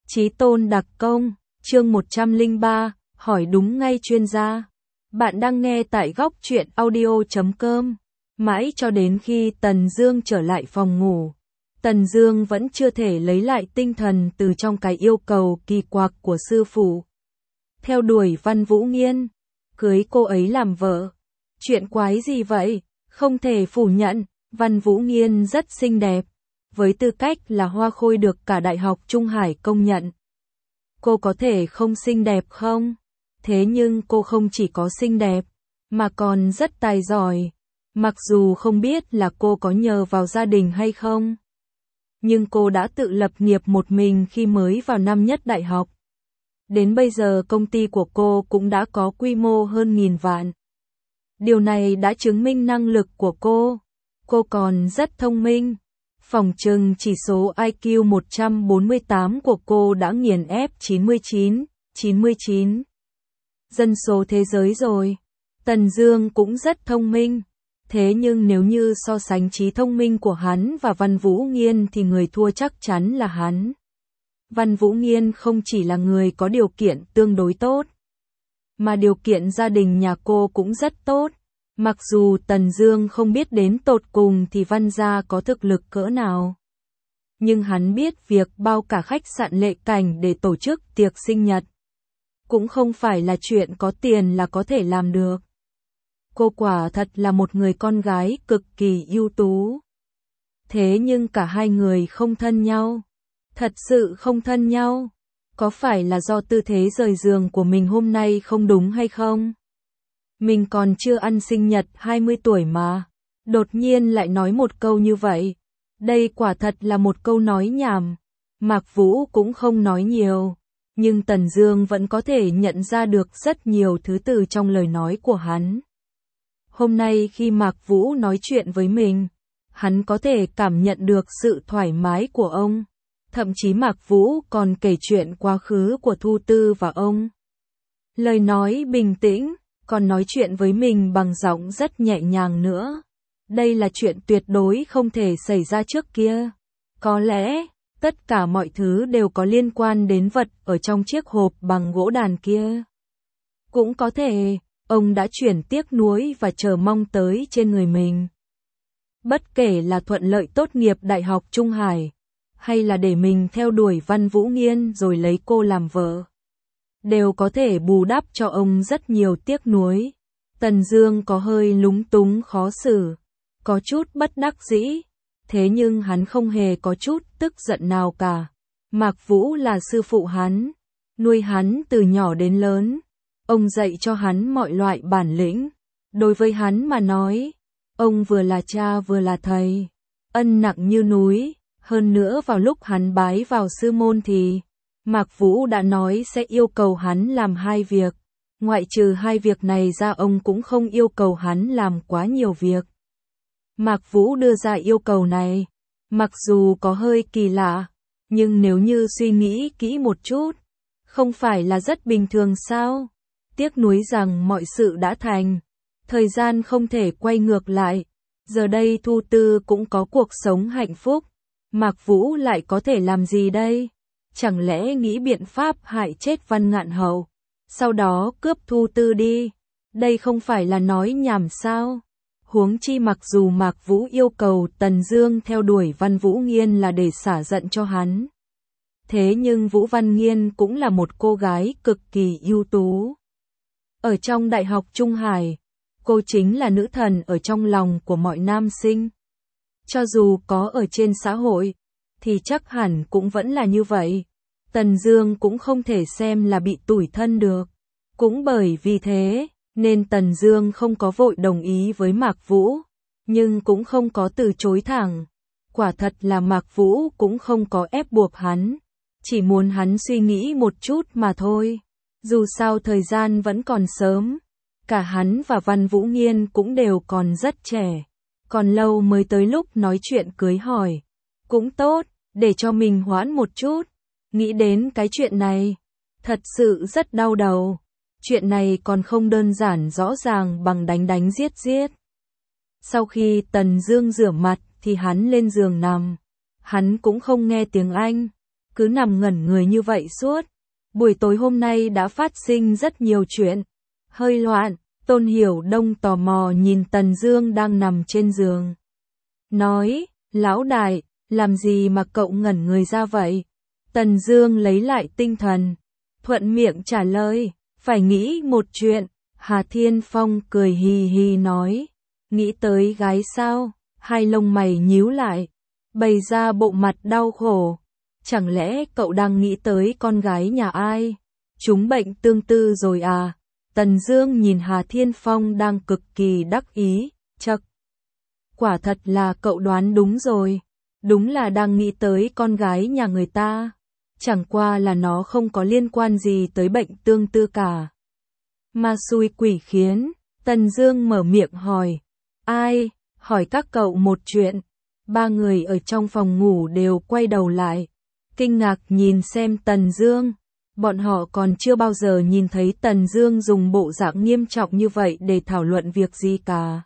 Chí tôn đặc công, chương 103, hỏi đúng ngay chuyên gia. Bạn đang nghe tại góc truyện audio.com. Mãi cho đến khi Tần Dương trở lại phòng ngủ, Tần Dương vẫn chưa thể lấy lại tinh thần từ trong cái yêu cầu kỳ quặc của sư phụ. Theo đuổi Văn Vũ Nghiên, cưới cô ấy làm vợ. Chuyện quái gì vậy? Không thể phủ nhận, Văn Vũ Nghiên rất xinh đẹp, với tư cách là hoa khôi được cả Đại học Trung Hải công nhận. Cô có thể không xinh đẹp không? Thế nhưng cô không chỉ có xinh đẹp, mà còn rất tài giỏi. Mặc dù không biết là cô có nhờ vào gia đình hay không, nhưng cô đã tự lập nghiệp một mình khi mới vào năm nhất đại học. Đến bây giờ công ty của cô cũng đã có quy mô hơn 1000 vạn. Điều này đã chứng minh năng lực của cô. Cô còn rất thông minh. Phỏng chừng chỉ số IQ 148 của cô đã nghiền ép 99 dân số thế giới rồi. Tần Dương cũng rất thông minh. Thế nhưng nếu như so sánh trí thông minh của hắn và Văn Vũ Nghiên thì người thua chắc chắn là hắn. Văn Vũ Nghiên không chỉ là người có điều kiện tương đối tốt, mà điều kiện gia đình nhà cô cũng rất tốt. Mặc dù Tần Dương không biết đến tột cùng thì Văn gia có thực lực cỡ nào, nhưng hắn biết việc bao cả khách sạn Lệ Cảnh để tổ chức tiệc sinh nhật cũng không phải là chuyện có tiền là có thể làm được. Cô quả thật là một người con gái cực kỳ ưu tú. Thế nhưng cả hai người không thân nhau. Thật sự không thân nhau. Có phải là do tư thế rời giường của mình hôm nay không đúng hay không? Mình còn chưa ăn sinh nhật 20 tuổi mà. Đột nhiên lại nói một câu như vậy. Đây quả thật là một câu nói nhảm. Mạc Vũ cũng không nói nhiều. Nhưng Tần Dương vẫn có thể nhận ra được rất nhiều thứ từ trong lời nói của hắn. Hôm nay khi Mạc Vũ nói chuyện với mình, hắn có thể cảm nhận được sự thoải mái của ông. Thậm chí Mạc Vũ còn kể chuyện quá khứ của Thu Tư và ông. Lời nói bình tĩnh, còn nói chuyện với mình bằng giọng rất nhẹ nhàng nữa. Đây là chuyện tuyệt đối không thể xảy ra trước kia. Có lẽ, tất cả mọi thứ đều có liên quan đến vật ở trong chiếc hộp bằng gỗ đàn kia. Cũng có thể, ông đã chuyển tiếc nuối và chờ mong tới trên người mình. Bất kể là thuận lợi tốt nghiệp Đại học Trung Hải, hay là để mình theo đuổi Văn Vũ Nghiên rồi lấy cô làm vợ, đều có thể bù đắp cho ông rất nhiều tiếc nuối. Tần Dương có hơi lúng túng khó xử, có chút bất đắc dĩ, thế nhưng hắn không hề có chút tức giận nào cả. Mạc Vũ là sư phụ hắn, nuôi hắn từ nhỏ đến lớn, ông dạy cho hắn mọi loại bản lĩnh. Đối với hắn mà nói, ông vừa là cha vừa là thầy, ân nặng như núi. Hơn nữa vào lúc hắn bái vào sư môn thì Mạc Vũ đã nói sẽ yêu cầu hắn làm 2 việc. Ngoại trừ 2 việc này ra ông cũng không yêu cầu hắn làm quá nhiều việc. Mạc Vũ đưa ra yêu cầu này, mặc dù có hơi kỳ lạ, nhưng nếu như suy nghĩ kỹ một chút, không phải là rất bình thường sao? Tiếc nuối rằng mọi sự đã thành, thời gian không thể quay ngược lại. Giờ đây Thu Tư cũng có cuộc sống hạnh phúc. Mạc Vũ lại có thể làm gì đây? Chẳng lẽ nghĩ biện pháp hại chết Văn Ngạn Hậu, sau đó cướp Thu Tư đi? Đây không phải là nói nhảm sao? Huống chi mặc dù Mạc Vũ yêu cầu Tần Dương theo đuổi Văn Vũ Nghiên là để xả giận cho hắn. Thế nhưng Vũ Văn Nghiên cũng là một cô gái cực kỳ ưu tú. Ở trong Đại học Trung Hải, cô chính là nữ thần ở trong lòng của mọi nam sinh. Cho dù có ở trên xã hội, thì chắc hẳn cũng vẫn là như vậy. Tần Dương cũng không thể xem là bị tủi thân được. Cũng bởi vì thế, nên Tần Dương không có vội đồng ý với Mạc Vũ, nhưng cũng không có từ chối thẳng. Quả thật là Mạc Vũ cũng không có ép buộc hắn, chỉ muốn hắn suy nghĩ một chút mà thôi. Dù sao thời gian vẫn còn sớm, cả hắn và Văn Vũ Nghiên cũng đều còn rất trẻ. Còn lâu mới tới lúc nói chuyện cưới hỏi. Cũng tốt, để cho mình hoãn một chút. Nghĩ đến cái chuyện này, thật sự rất đau đầu. Chuyện này còn không đơn giản rõ ràng bằng đánh giết. Sau khi Tần Dương rửa mặt thì hắn lên giường nằm. Hắn cũng không nghe tiếng Anh. cứ nằm ngẩn người như vậy suốt. Buổi tối hôm nay đã phát sinh rất nhiều chuyện. Hơi loạn, Tôn Hiểu Đông tò mò nhìn Tần Dương đang nằm trên giường. Nói, lão đại, làm gì mà cậu ngẩn người ra vậy? Tần Dương lấy lại tinh thần, thuận miệng trả lời, phải nghĩ một chuyện. Hà Thiên Phong cười hì hì nói, nghĩ tới gái sao? Hai lông mày nhíu lại, bày ra bộ mặt đau khổ. Chẳng lẽ cậu đang nghĩ tới con gái nhà ai? Chúng bệnh tương tư rồi à? Tần Dương nhìn Hà Thiên Phong đang cực kỳ đắc ý, chậc. Quả thật là cậu đoán đúng rồi. Đúng là đang nghĩ tới con gái nhà người ta. Chẳng qua là nó không có liên quan gì tới bệnh tương tư cả. Ma xui quỷ khiến, Tần Dương mở miệng hỏi. Ai? Hỏi các cậu một chuyện. Ba người ở trong phòng ngủ đều quay đầu lại, kinh ngạc nhìn xem Tần Dương. Bọn họ còn chưa bao giờ nhìn thấy Tần Dương dùng bộ dạng nghiêm trọng như vậy để thảo luận việc gì cả.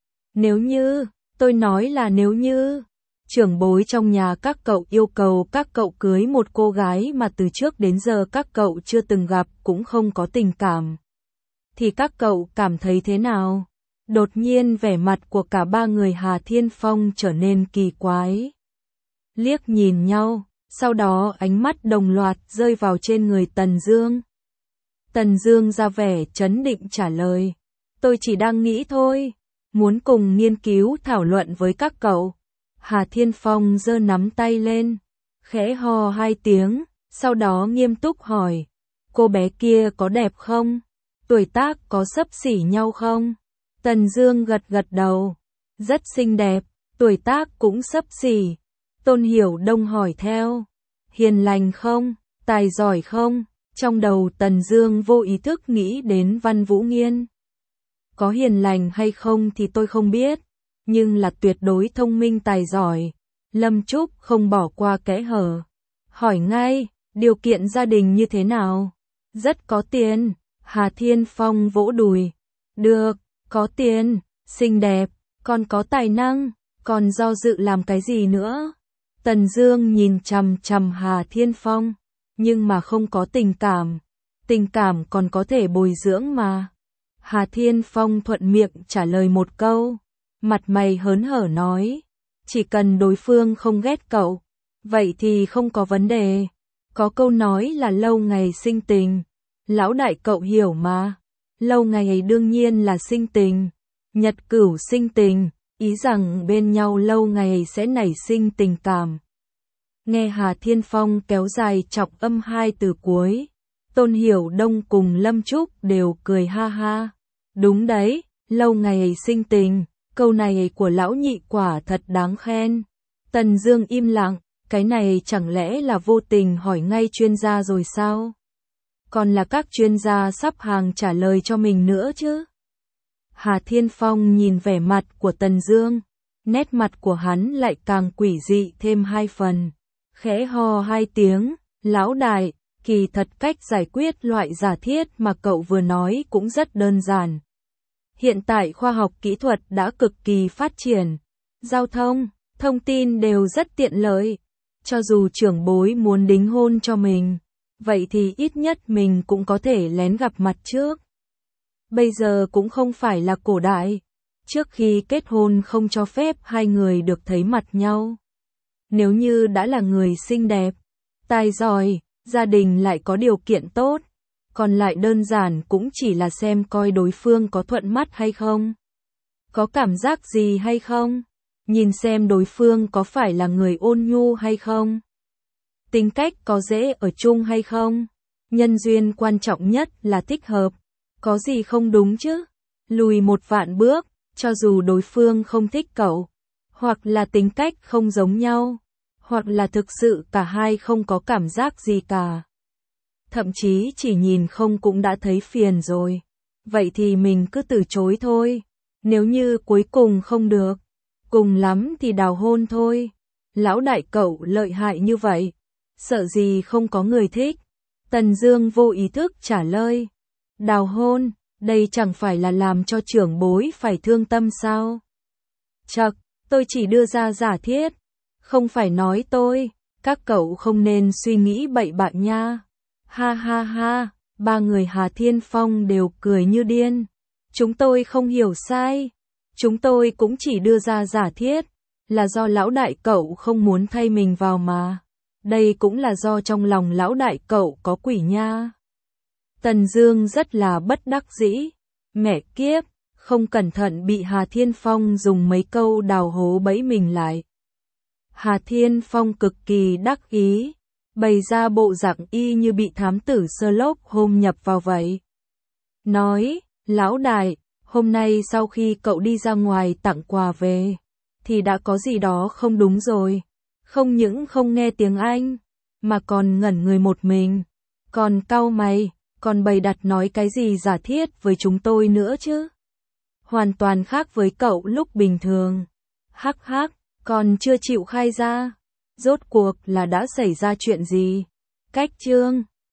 Nếu như, tôi nói là nếu như, trưởng bối trong nhà các cậu yêu cầu các cậu cưới một cô gái mà từ trước đến giờ các cậu chưa từng gặp cũng không có tình cảm, thì các cậu cảm thấy thế nào? Đột nhiên vẻ mặt của cả ba người Hà Thiên Phong trở nên kỳ quái. Liếc nhìn nhau, sau đó ánh mắt đồng loạt rơi vào trên người Tần Dương. Tần Dương ra vẻ trấn định trả lời, tôi chỉ đang nghĩ thôi, muốn cùng nghiên cứu thảo luận với các cậu. Hà Thiên Phong giơ nắm tay lên, khẽ ho hai tiếng, sau đó nghiêm túc hỏi, cô bé kia có đẹp không? Tuổi tác có xấp xỉ nhau không? Tần Dương gật gật đầu, rất xinh đẹp, tuổi tác cũng xấp xỉ. Tôn Hiểu Đông hỏi theo, hiền lành không, tài giỏi không? Trong đầu Tần Dương vô ý thức nghĩ đến Văn Vũ Nghiên. Có hiền lành hay không thì tôi không biết, nhưng là tuyệt đối thông minh tài giỏi. Lâm Trúc không bỏ qua kẽ hở, hỏi ngay, điều kiện gia đình như thế nào? Rất có tiền. Hà Thiên Phong vỗ đùi, được, có tiền, xinh đẹp, còn có tài năng, còn do dự làm cái gì nữa? Tần Dương nhìn chằm chằm Hà Thiên Phong, nhưng mà không có tình cảm còn có thể bồi dưỡng mà. Hà Thiên Phong thuận miệng trả lời một câu, mặt mày hớn hở nói, chỉ cần đối phương không ghét cậu, vậy thì không có vấn đề. Có câu nói là lâu ngày sinh tình, lão đại cậu hiểu mà, lâu ngày ấy đương nhiên là sinh tình, nhật cửu sinh tình, ý rằng bên nhau lâu ngày sẽ nảy sinh tình cảm. Nghe Hà Thiên Phong kéo dài chọc âm hai từ cuối, Tôn Hiểu Đông cùng Lâm Trúc đều cười ha ha. Đúng đấy, lâu ngày sinh tình, câu này của lão nhị quả thật đáng khen. Tần Dương im lặng, cái này chẳng lẽ là vô tình hỏi ngay chuyên gia rồi sao? Còn là các chuyên gia sắp hàng trả lời cho mình nữa chứ? Hà Thiên Phong nhìn vẻ mặt của Tần Dương, nét mặt của hắn lại càng quỷ dị thêm hai phần. Khẽ ho hai tiếng, lão đại, kỳ thật cách giải quyết loại giả thiết mà cậu vừa nói cũng rất đơn giản. Hiện tại khoa học kỹ thuật đã cực kỳ phát triển, giao thông, thông tin đều rất tiện lợi. Cho dù trưởng bối muốn đính hôn cho mình, vậy thì ít nhất mình cũng có thể lén gặp mặt trước. Bây giờ cũng không phải là cổ đại, trước khi kết hôn không cho phép hai người được thấy mặt nhau. Nếu như đã là người xinh đẹp, tài giỏi, gia đình lại có điều kiện tốt, còn lại đơn giản cũng chỉ là xem coi đối phương có thuận mắt hay không, có cảm giác gì hay không, nhìn xem đối phương có phải là người ôn nhu hay không, tính cách có dễ ở chung hay không, nhân duyên quan trọng nhất là thích hợp, có gì không đúng chứ? Lùi một vạn bước, cho dù đối phương không thích cậu, hoặc là tính cách không giống nhau, hoặc là thực sự cả hai không có cảm giác gì cả, thậm chí chỉ nhìn không cũng đã thấy phiền rồi, vậy thì mình cứ từ chối thôi. Nếu như cuối cùng không được, cùng lắm thì đào hôn thôi. Lão đại cậu lợi hại như vậy, sợ gì không có người thích? Tần Dương vô ý thức trả lời. Đào hôn, đây chẳng phải là làm cho trưởng bối phải thương tâm sao? Chậc, tôi chỉ đưa ra giả thiết, không phải nói tôi. Các cậu không nên suy nghĩ bậy bạ nha. Ha ha ha, ba người Hà Thiên Phong đều cười như điên. Chúng tôi không hiểu sai. Chúng tôi cũng chỉ đưa ra giả thiết, là do lão đại cậu không muốn thay mình vào mà. Đây cũng là do trong lòng lão đại cậu có quỷ nha. Tần Dương rất là bất đắc dĩ. Mẹ kiếp, không cẩn thận bị Hà Thiên Phong dùng mấy câu đào hố bẫy mình lại. Hà Thiên Phong cực kỳ đắc ý, bày ra bộ dạng y như bị thám tử Sherlock Holmes nhập vào vậy. Nói, lão đại, hôm nay sau khi cậu đi ra ngoài tặng quà về, thì đã có gì đó không đúng rồi. Không những không nghe tiếng Anh, mà còn ngẩn người một mình, còn cau mày, còn bày đặt nói cái gì giả thiết với chúng tôi nữa chứ. Hoàn toàn khác với cậu lúc bình thường. Hắc hắc, còn chưa chịu khai ra. Rốt cuộc là đã xảy ra chuyện gì? Cách chương